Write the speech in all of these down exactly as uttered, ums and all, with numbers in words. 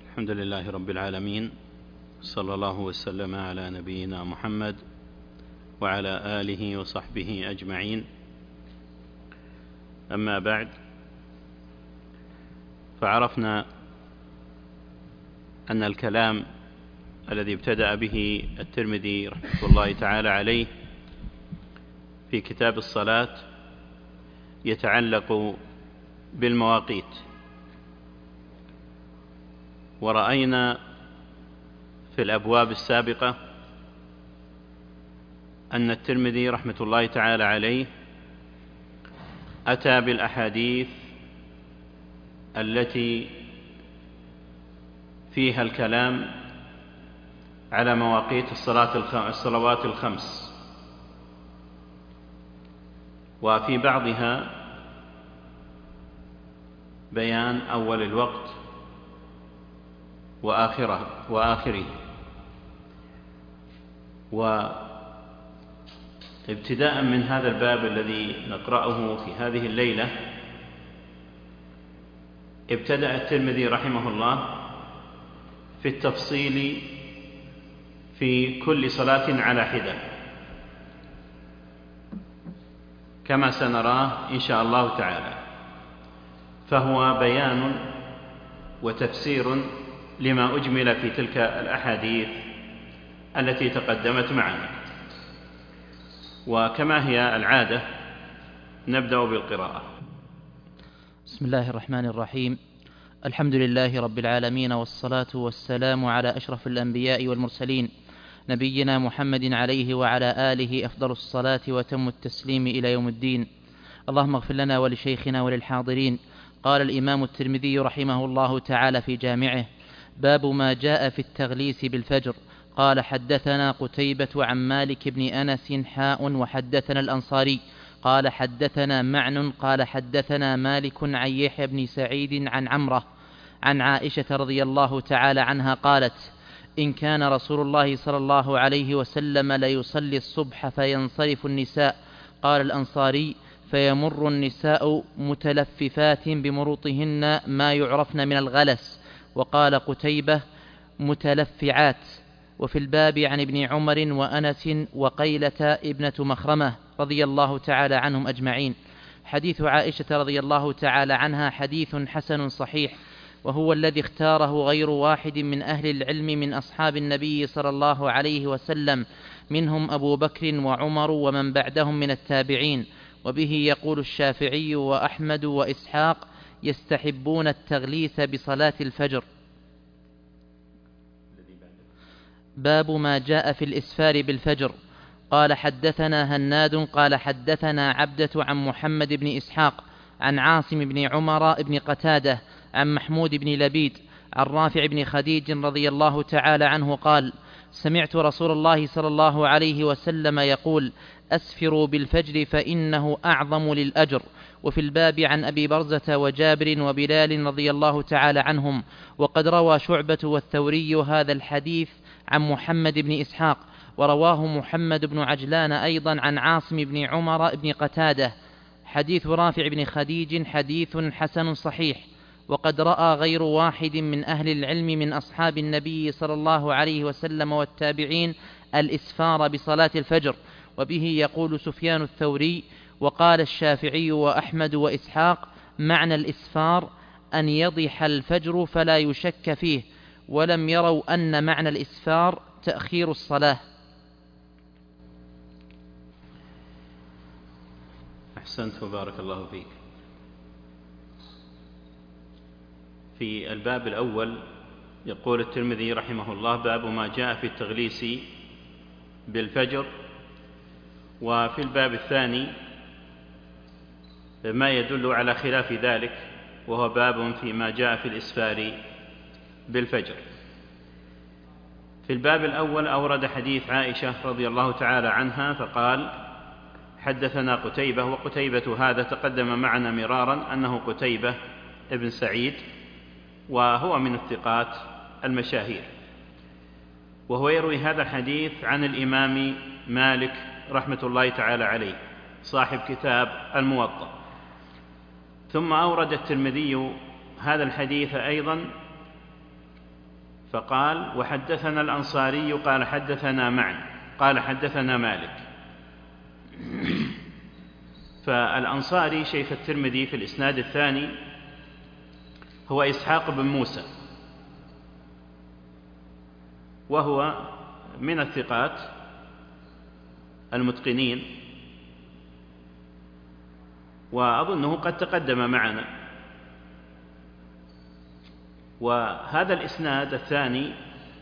الحمد لله رب العالمين، صلى الله وسلم على نبينا محمد وعلى آله وصحبه أجمعين. أما بعد، فعرفنا أن الكلام الذي ابتدأ به الترمذي رحمة الله تعالى عليه في كتاب الصلاة يتعلق بالمواقيت، ورأينا في الأبواب السابقة أن الترمذي رحمة الله تعالى عليه أتى بالأحاديث التي فيها الكلام على مواقيت الصلاة الصلوات الخمس، وفي بعضها بيان أول الوقت وآخره وآخره وابتداء من هذا الباب الذي نقرأه في هذه الليلة، ابتدأ الترمذي رحمه الله في التفصيل في كل صلاة على حدة، كما سنراه إن شاء الله تعالى، فهو بيان وتفسير لما أجمل في تلك الأحاديث التي تقدمت معنا. وكما هي العادة نبدأ بالقراءة. بسم الله الرحمن الرحيم. الحمد لله رب العالمين، والصلاة والسلام على أشرف الأنبياء والمرسلين، نبينا محمد عليه وعلى آله أفضل الصلاة وتم التسليم إلى يوم الدين. اللهم اغفر لنا ولشيخنا وللحاضرين. قال الإمام الترمذي رحمه الله تعالى في جامعه: باب ما جاء في التغليس بالفجر. قال: حدثنا قتيبة عن مالك بن أنس حاء وحدثنا الأنصاري قال: حدثنا معن قال: حدثنا مالك عن يحيى بن سعيد عن عمرة عن عائشة رضي الله تعالى عنها قالت: إن كان رسول الله صلى الله عليه وسلم ليصلي الصبح فينصرف النساء. قال الأنصاري: فيمر النساء متلففات بمروطهن ما يعرفن من الغلس. وقال قتيبة: متلفعات. وفي الباب عن ابن عمر وأنس وقيلة ابنة مخرمة رضي الله تعالى عنهم أجمعين. حديث عائشة رضي الله تعالى عنها حديث حسن صحيح، وهو الذي اختاره غير واحد من أهل العلم من أصحاب النبي صلى الله عليه وسلم، منهم أبو بكر وعمر ومن بعدهم من التابعين. وبه يقول الشافعي وأحمد وإسحاق: يستحبون التغليث بصلاة الفجر. باب ما جاء في الإسفار بالفجر. قال: حدثنا هناد قال: حدثنا عبدة عن محمد بن إسحاق عن عاصم بن عمر بن قتادة عن محمود بن لبيد عن رافع بن خديج رضي الله تعالى عنه قال: سمعت رسول الله صلى الله عليه وسلم يقول: أسفروا بالفجر فإنه أعظم للأجر. وفي الباب عن أبي برزة وجابر وبلال رضي الله تعالى عنهم. وقد روى شعبة والثوري هذا الحديث عن محمد بن إسحاق، ورواه محمد بن عجلان أيضا عن عاصم بن عمر بن قتادة. حديث رافع بن خديج حديث حسن صحيح. وقد رأى غير واحد من أهل العلم من أصحاب النبي صلى الله عليه وسلم والتابعين الإسفار بصلاة الفجر. وبه يقول سفيان الثوري. وقال الشافعي وأحمد وإسحاق: معنى الإسفار أن يضح الفجر فلا يشك فيه، ولم يروا أن معنى الإسفار تأخير الصلاة. أحسنت وبارك الله فيك. في الباب الأول يقول الترمذي رحمه الله: باب ما جاء في التغليس بالفجر. وفي الباب الثاني ما يدل على خلاف ذلك، وهو باب فيما جاء في الإسفار بالفجر. في الباب الأول أورد حديث عائشة رضي الله تعالى عنها فقال: حدثنا قتيبة. وقتيبة هذا تقدم معنا مرارا أنه قتيبة ابن سعيد، وهو من الثقات المشاهير، وهو يروي هذا الحديث عن الإمام مالك رحمة الله تعالى عليه صاحب كتاب الموطأ. ثم أورد الترمذي هذا الحديث أيضا فقال: وحدثنا الأنصاري قال حدثنا معا قال حدثنا مالك. فالأنصاري شيخ الترمذي في الإسناد الثاني هو إسحاق بن موسى، وهو من الثقات المتقنين، وأظنه قد تقدم معنا. وهذا الإسناد الثاني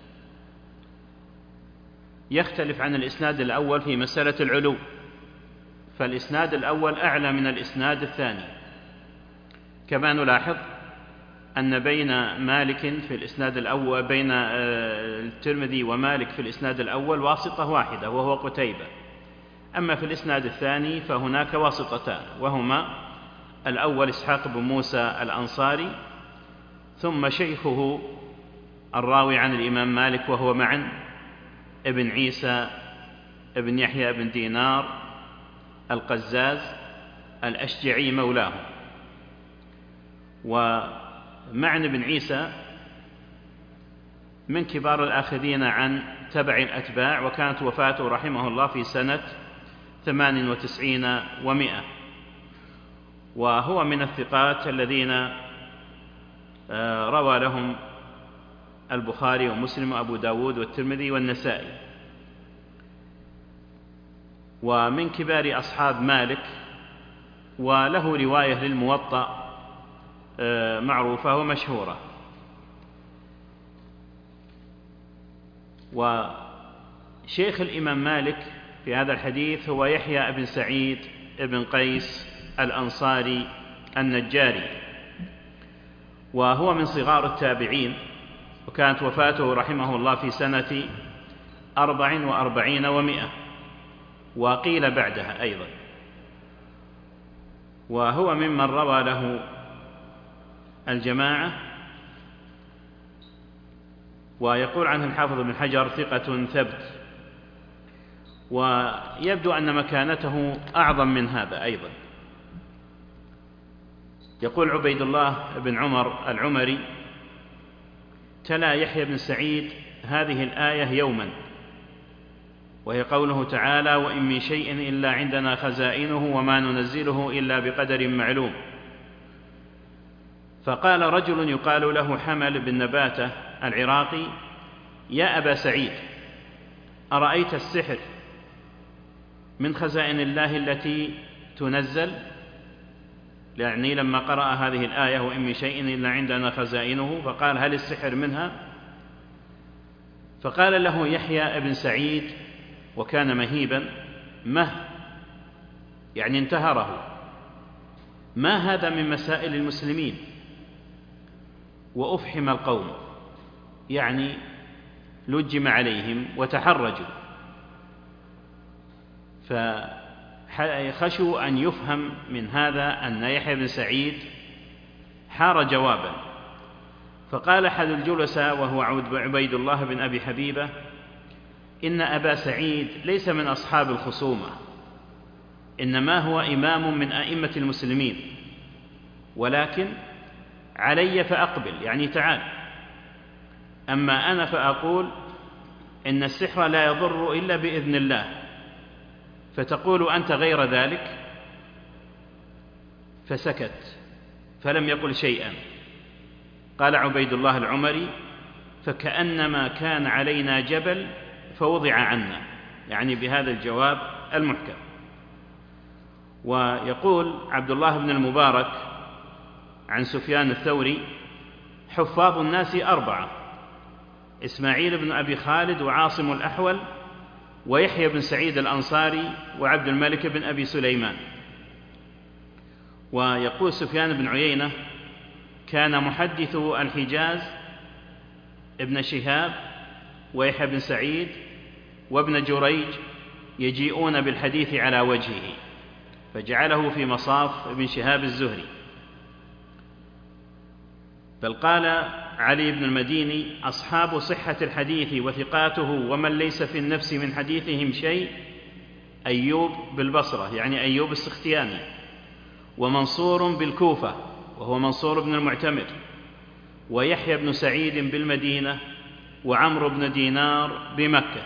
يختلف عن الإسناد الأول في مسألة العلو، فالإسناد الأول أعلى من الإسناد الثاني. كما نلاحظ أن بين مالك في الإسناد الأول بين الترمذي ومالك في الإسناد الأول واسطة واحدة وهو قتيبة، أما في الإسناد الثاني فهناك واسطتان، وهما الأول إسحاق بن موسى الأنصاري، ثم شيخه الراوي عن الإمام مالك وهو معا ابن عيسى ابن يحيى بن دينار القزاز الأشجعي مولاه. ومعن بن عيسى من كبار الآخذين عن تبع الأتباع، وكانت وفاته رحمه الله في سنة ثمان وتسعين ومائة، وهو من الثقات الذين روى لهم البخاري ومسلم وأبو داود والترمذي والنسائي، ومن كبار أصحاب مالك، وله رواية للموطأ معروفة ومشهورة. وشيخ الإمام مالك في هذا الحديث هو يحيى بن سعيد بن قيس الأنصاري النجاري، وهو من صغار التابعين، وكانت وفاته رحمه الله في سنة أربع وأربعين ومائة، وقيل بعدها أيضا. وهو ممن روى له الجماعة، ويقول عنه الحافظ بن حجر ثقة ثبت، ويبدو أن مكانته أعظم من هذا أيضا. يقول عبيد الله بن عمر العمري: تلا يحيى بن سعيد هذه الآية يوما، وهي قوله تعالى: وإن من شيء إلا عندنا خزائنه وما ننزله إلا بقدر معلوم. فقال رجل يقال له حمل بن نباتة العراقي: يا أبا سعيد، أرأيت السحر من خزائن الله التي تنزل؟ يعني لما قرأ هذه الآية وإن من شيء إلا عندنا خزائنه، فقال: هل السحر منها؟ فقال له يحيى بن سعيد وكان مهيبا: مه، يعني انتهره، ما هذا من مسائل المسلمين؟ وأفحم القوم، يعني لجم عليهم وتحرجوا، فخشوا أن يفهم من هذا أن يحيى بن سعيد حار جوابا. فقال أحد الجلساء وهو عبيد الله بن أبي حبيبة: إن أبا سعيد ليس من أصحاب الخصومة، إنما هو إمام من أئمة المسلمين، ولكن علي فأقبل، يعني تعال، أما أنا فأقول إن السحر لا يضر إلا بإذن الله، فتقول أنت غير ذلك. فسكت فلم يقل شيئا. قال عبيد الله العمري: فكأنما كان علينا جبل فوضع عنا، يعني بهذا الجواب المحكم. ويقول عبد الله بن المبارك عن سفيان الثوري: حفاظ الناس أربعة: إسماعيل بن أبي خالد وعاصم الأحول ويحيى بن سعيد الأنصاري وعبد الملك بن أبي سليمان. ويقول سفيان بن عيينة: كان محدث الحجاز ابن شهاب ويحيى بن سعيد وابن جريج يجيئون بالحديث على وجهه، فجعله في مصاف ابن شهاب الزهري. بل قال علي بن المديني: أصحاب صحة الحديث وثقاته ومن ليس في النفس من حديثهم شيء أيوب بالبصرة، يعني أيوب السختياني، ومنصور بالكوفة وهو منصور بن المعتمر، ويحيى بن سعيد بالمدينة وعمرو بن دينار بمكة.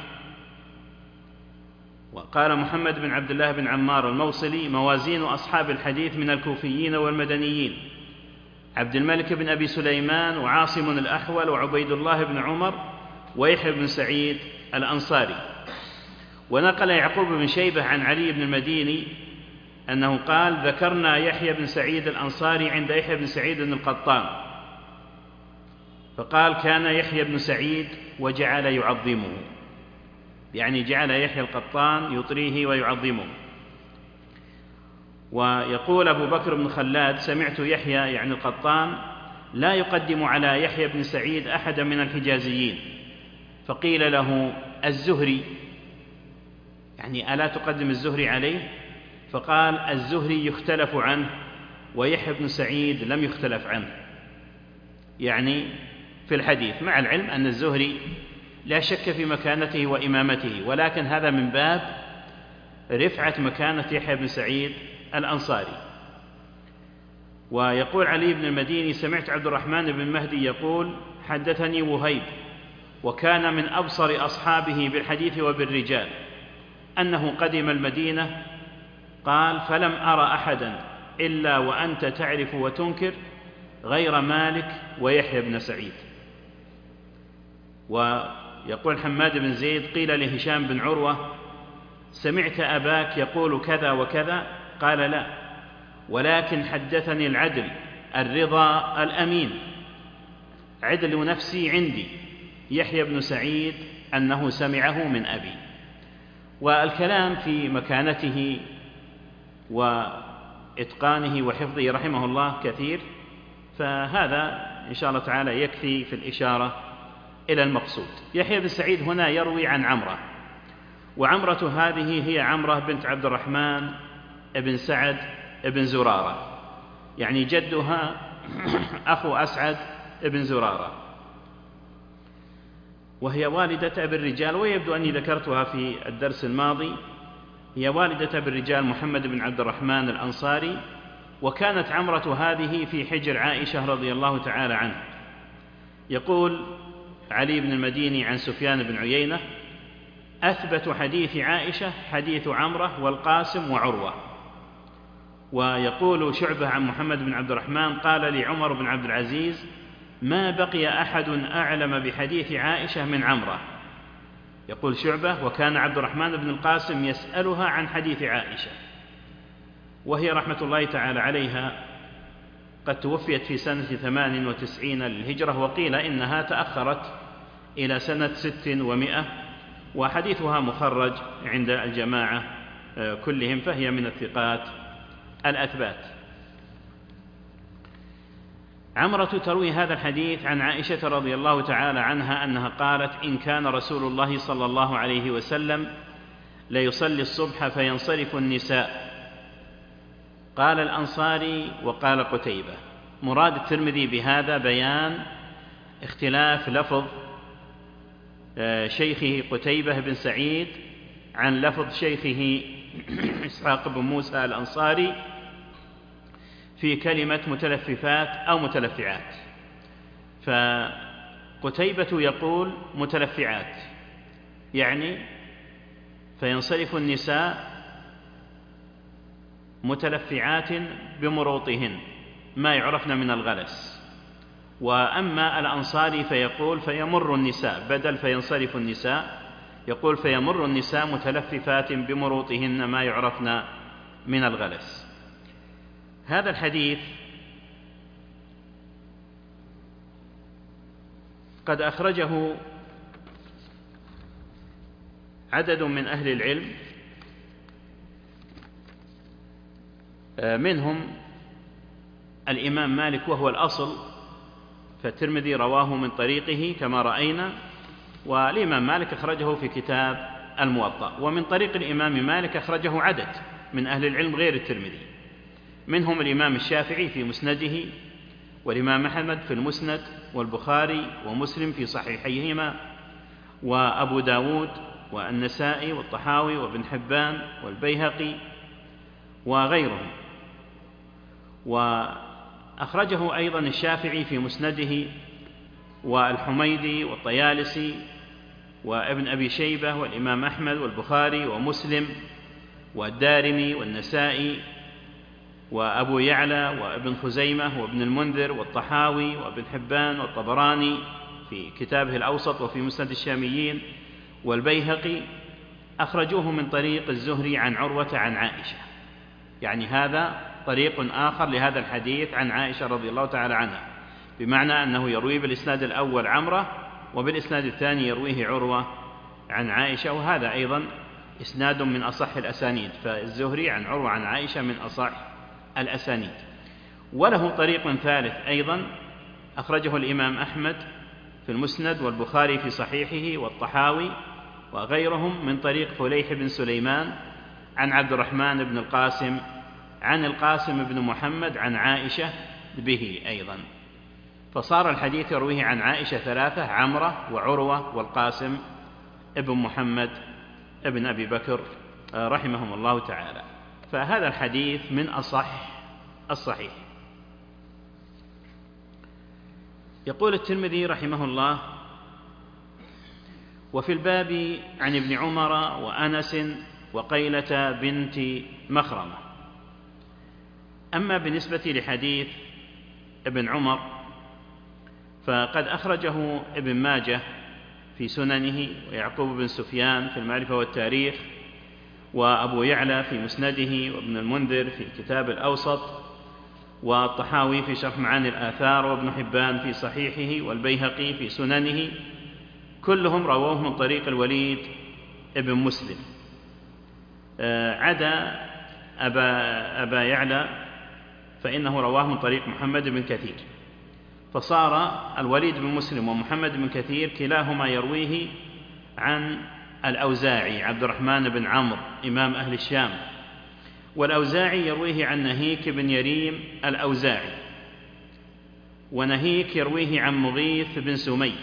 وقال محمد بن عبد الله بن عمار الموصلي: موازين أصحاب الحديث من الكوفيين والمدنيين عبد الملك بن أبي سليمان وعاصم الأحول وعبيد الله بن عمر ويحيى بن سعيد الأنصاري. ونقل يعقوب بن شيبة عن علي بن المديني أنه قال: ذكرنا يحيى بن سعيد الأنصاري عند يحيى بن سعيد بن القطان، فقال: كان يحيى بن سعيد وجعل يعظمه، يعني جعل يحيى القطان يطريه ويعظمه. ويقول أبو بكر بن خلاد: سمعت يحيى يعني القطان لا يقدم على يحيى بن سعيد أحدا من الحجازيين، فقيل له: الزهري، يعني ألا تقدم الزهري عليه؟ فقال: الزهري يختلف عنه ويحيى بن سعيد لم يختلف عنه، يعني في الحديث، مع العلم أن الزهري لا شك في مكانته وإمامته، ولكن هذا من باب رفعة مكانة يحيى بن سعيد الأنصاري. ويقول علي بن المديني: سمعت عبد الرحمن بن مهدي يقول: حدثني وهيب وكان من أبصر أصحابه بالحديث وبالرجال أنه قدم المدينة، قال: فلم أرى أحدا إلا وأنت تعرف وتنكر غير مالك ويحيى بن سعيد. ويقول حماد بن زيد: قيل لهشام بن عروة: سمعت أباك يقول كذا وكذا؟ قال: لا، ولكن حدثني العدل الرضا الأمين عدل نفسي عندي يحيى بن سعيد أنه سمعه من أبي. والكلام في مكانته وإتقانه وحفظه رحمه الله كثير، فهذا إن شاء الله تعالى يكفي في الإشارة إلى المقصود. يحيى بن سعيد هنا يروي عن عمرة، وعمرة هذه هي عمرة بنت عبد الرحمن ابن سعد ابن زرارة، يعني جدها أخو أسعد ابن زرارة، وهي والدة أبي الرجال، ويبدو أني ذكرتها في الدرس الماضي، هي والدة أبي الرجال محمد بن عبد الرحمن الأنصاري. وكانت عمرة هذه في حجر عائشة رضي الله تعالى عنها. يقول علي بن المديني عن سفيان بن عيينة: أثبت حديث عائشة حديث عمرة والقاسم وعروة. ويقول شعبة عن محمد بن عبد الرحمن: قال لي عمر بن عبد العزيز: ما بقي أحد أعلم بحديث عائشة من عمرة. يقول شعبة: وكان عبد الرحمن بن القاسم يسألها عن حديث عائشة، وهي رحمة الله تعالى عليها قد توفيت في سنة ثمان وتسعين للهجرة، وقيل إنها تأخرت إلى سنة ست ومائة، وحديثها مخرج عند الجماعة كلهم، فهي من الثقات الأثبات. عمرة تروي هذا الحديث عن عائشة رضي الله تعالى عنها أنها قالت: إن كان رسول الله صلى الله عليه وسلم ليصلي الصبح فينصرف النساء. قال الأنصاري وقال قتيبة. مراد الترمذي بهذا بيان اختلاف لفظ شيخه قتيبة بن سعيد عن لفظ شيخه إسحاق بن موسى الأنصاري في كلمة متلففات أو متلفعات. فقتيبة يقول متلفعات، يعني فينصرف النساء متلفعات بمروطهن ما يعرفن من الغلس. وأما الأنصاري فيقول فيمر النساء، بدل فينصرف النساء يقول فيمر النساء متلففات بمروطهن ما يعرفن من الغلس. هذا الحديث قد أخرجه عدد من أهل العلم، منهم الإمام مالك وهو الأصل، فالترمذي رواه من طريقه كما رأينا، والإمام مالك أخرجه في كتاب الموطأ. ومن طريق الإمام مالك أخرجه عدد من أهل العلم غير الترمذي، منهم الإمام الشافعي في مسنده، والإمام أحمد في المسند، والبخاري ومسلم في صحيحيهما، وأبو داود والنسائي والطحاوي وابن حبان والبيهقي وغيرهم. وأخرجه أيضا الشافعي في مسنده والحميدي والطيالسي وابن أبي شيبة والإمام أحمد والبخاري ومسلم والدارمي والنسائي وأبو يعلى وابن خزيمة وابن المنذر والطحاوي وابن حبان والطبراني في كتابه الأوسط وفي مسند الشاميين والبيهقي أخرجوه من طريق الزهري عن عروة عن عائشة. يعني هذا طريق آخر لهذا الحديث عن عائشة رضي الله تعالى عنها، بمعنى أنه يروي بالإسناد الأول عمرة وبالإسناد الثاني يرويه عروة عن عائشة، وهذا أيضا إسناد من أصح الأسانيد، فالزهري عن عروة عن عائشة من أصح الأسانيد. وله طريق ثالث أيضا أخرجه الإمام أحمد في المسند والبخاري في صحيحه والطحاوي وغيرهم من طريق فليح بن سليمان عن عبد الرحمن بن القاسم عن القاسم بن محمد عن عائشة به أيضا، فصار الحديث يرويه عن عائشة ثلاثة: عمرة وعروة والقاسم ابن محمد ابن أبي بكر رحمهم الله تعالى. فهذا الحديث من أصح الصحيح. يقول الترمذي رحمه الله: وفي الباب عن ابن عمر وأنس وقيلة بنت مخرمة. أما بالنسبة لحديث ابن عمر فقد أخرجه ابن ماجه في سننه، ويعقوب بن سفيان في المعرفة والتاريخ، وأبو يعلى في مسنده، وابن المنذر في كتاب الأوسط، والطحاوي في شرح معاني الآثار، وابن حبان في صحيحه، والبيهقي في سننه، كلهم رووه من طريق الوليد ابن مسلم، عدا أبا, أبا يعلى فإنه رواه من طريق محمد بن كثير، فصار الوليد بن مسلم ومحمد بن كثير كلاهما يرويه عن الأوزاعي عبد الرحمن بن عمرو إمام أهل الشام، والأوزاعي يرويه عن نهيك بن يريم الأوزاعي، ونهيك يرويه عن مغيث بن سمي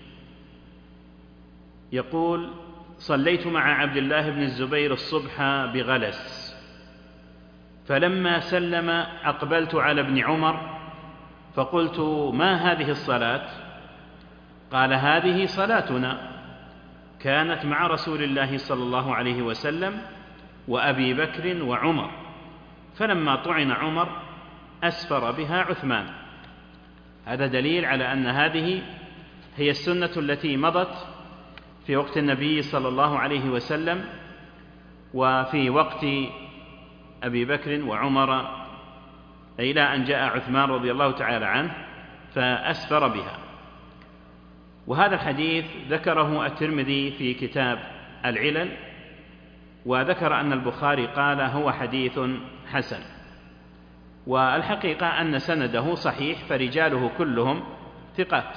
يقول: صليت مع عبد الله بن الزبير الصبح بغلس، فلما سلم أقبلت على ابن عمر فقلت: ما هذه الصلاة؟ قال: هذه صلاتنا كانت مع رسول الله صلى الله عليه وسلم وأبي بكر وعمر، فلما طعن عمر أسفر بها عثمان. هذا دليل على أن هذه هي السنة التي مضت في وقت النبي صلى الله عليه وسلم وفي وقت أبي بكر وعمر إلى أن جاء عثمان رضي الله تعالى عنه فأسفر بها. وهذا الحديث ذكره الترمذي في كتاب العلل، وذكر أن البخاري قال: هو حديث حسن. والحقيقة أن سنده صحيح، فرجاله كلهم ثقات،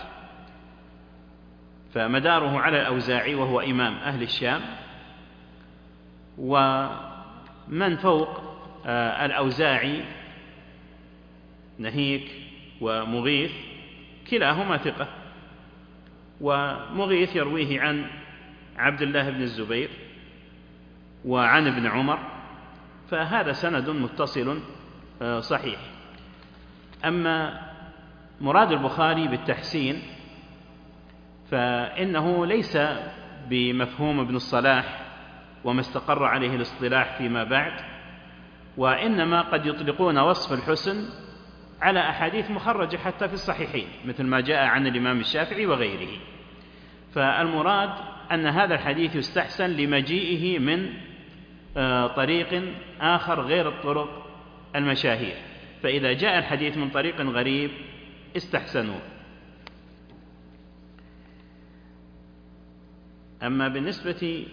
فمداره على الأوزاعي وهو إمام أهل الشام، ومن فوق الأوزاعي نهيك ومغيث كلاهما ثقة، ومغيث يرويه عن عبد الله بن الزبير وعن ابن عمر، فهذا سند متصل صحيح. أما مراد البخاري بالتحسين فإنه ليس بمفهوم ابن الصلاح وما استقر عليه الاصطلاح فيما بعد، وإنما قد يطلقون وصف الحسن على أحاديث مخرجة حتى في الصحيحين، مثل ما جاء عن الإمام الشافعي وغيره. فالمراد أن هذا الحديث يستحسن لمجيئه من طريق آخر غير الطرق المشاهير، فإذا جاء الحديث من طريق غريب استحسنوه. أما بالنسبة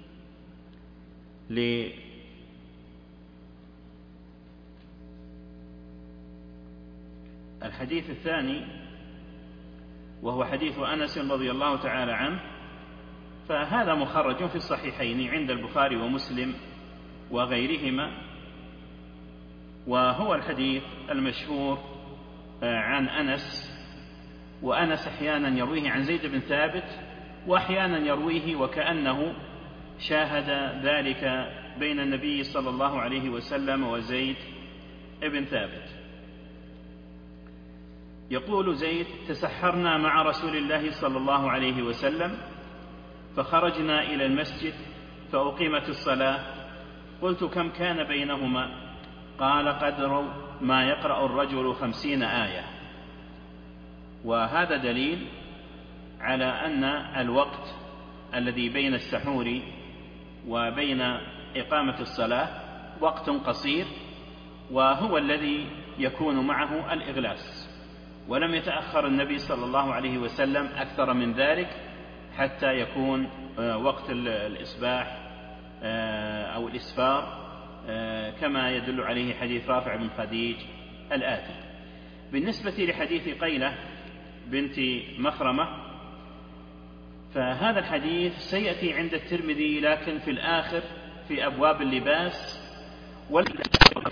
للحديث الثاني وهو حديث أنس رضي الله تعالى عنه، فهذا مخرج في الصحيحين عند البخاري ومسلم وغيرهما، وهو الحديث المشهور عن أنس. وأنس أحيانا يرويه عن زيد بن ثابت، وأحيانا يرويه وكأنه شاهد ذلك بين النبي صلى الله عليه وسلم وزيد بن ثابت. يقول زيد: تسحرنا مع رسول الله صلى الله عليه وسلم فخرجنا إلى المسجد فأقيمت الصلاة، قلت: كم كان بينهما؟ قال: قدر ما يقرأ الرجل خمسين آية. وهذا دليل على أن الوقت الذي بين السحور وبين إقامة الصلاة وقت قصير، وهو الذي يكون معه الإغلاس، ولم يتأخر النبي صلى الله عليه وسلم أكثر من ذلك حتى يكون وقت الإصباح أو الإسفار، كما يدل عليه حديث رافع بن خديج الآتي. بالنسبة لحديث قيلة بنت مخرمة، فهذا الحديث سيأتي عند الترمذي لكن في الآخر في أبواب اللباس، والذي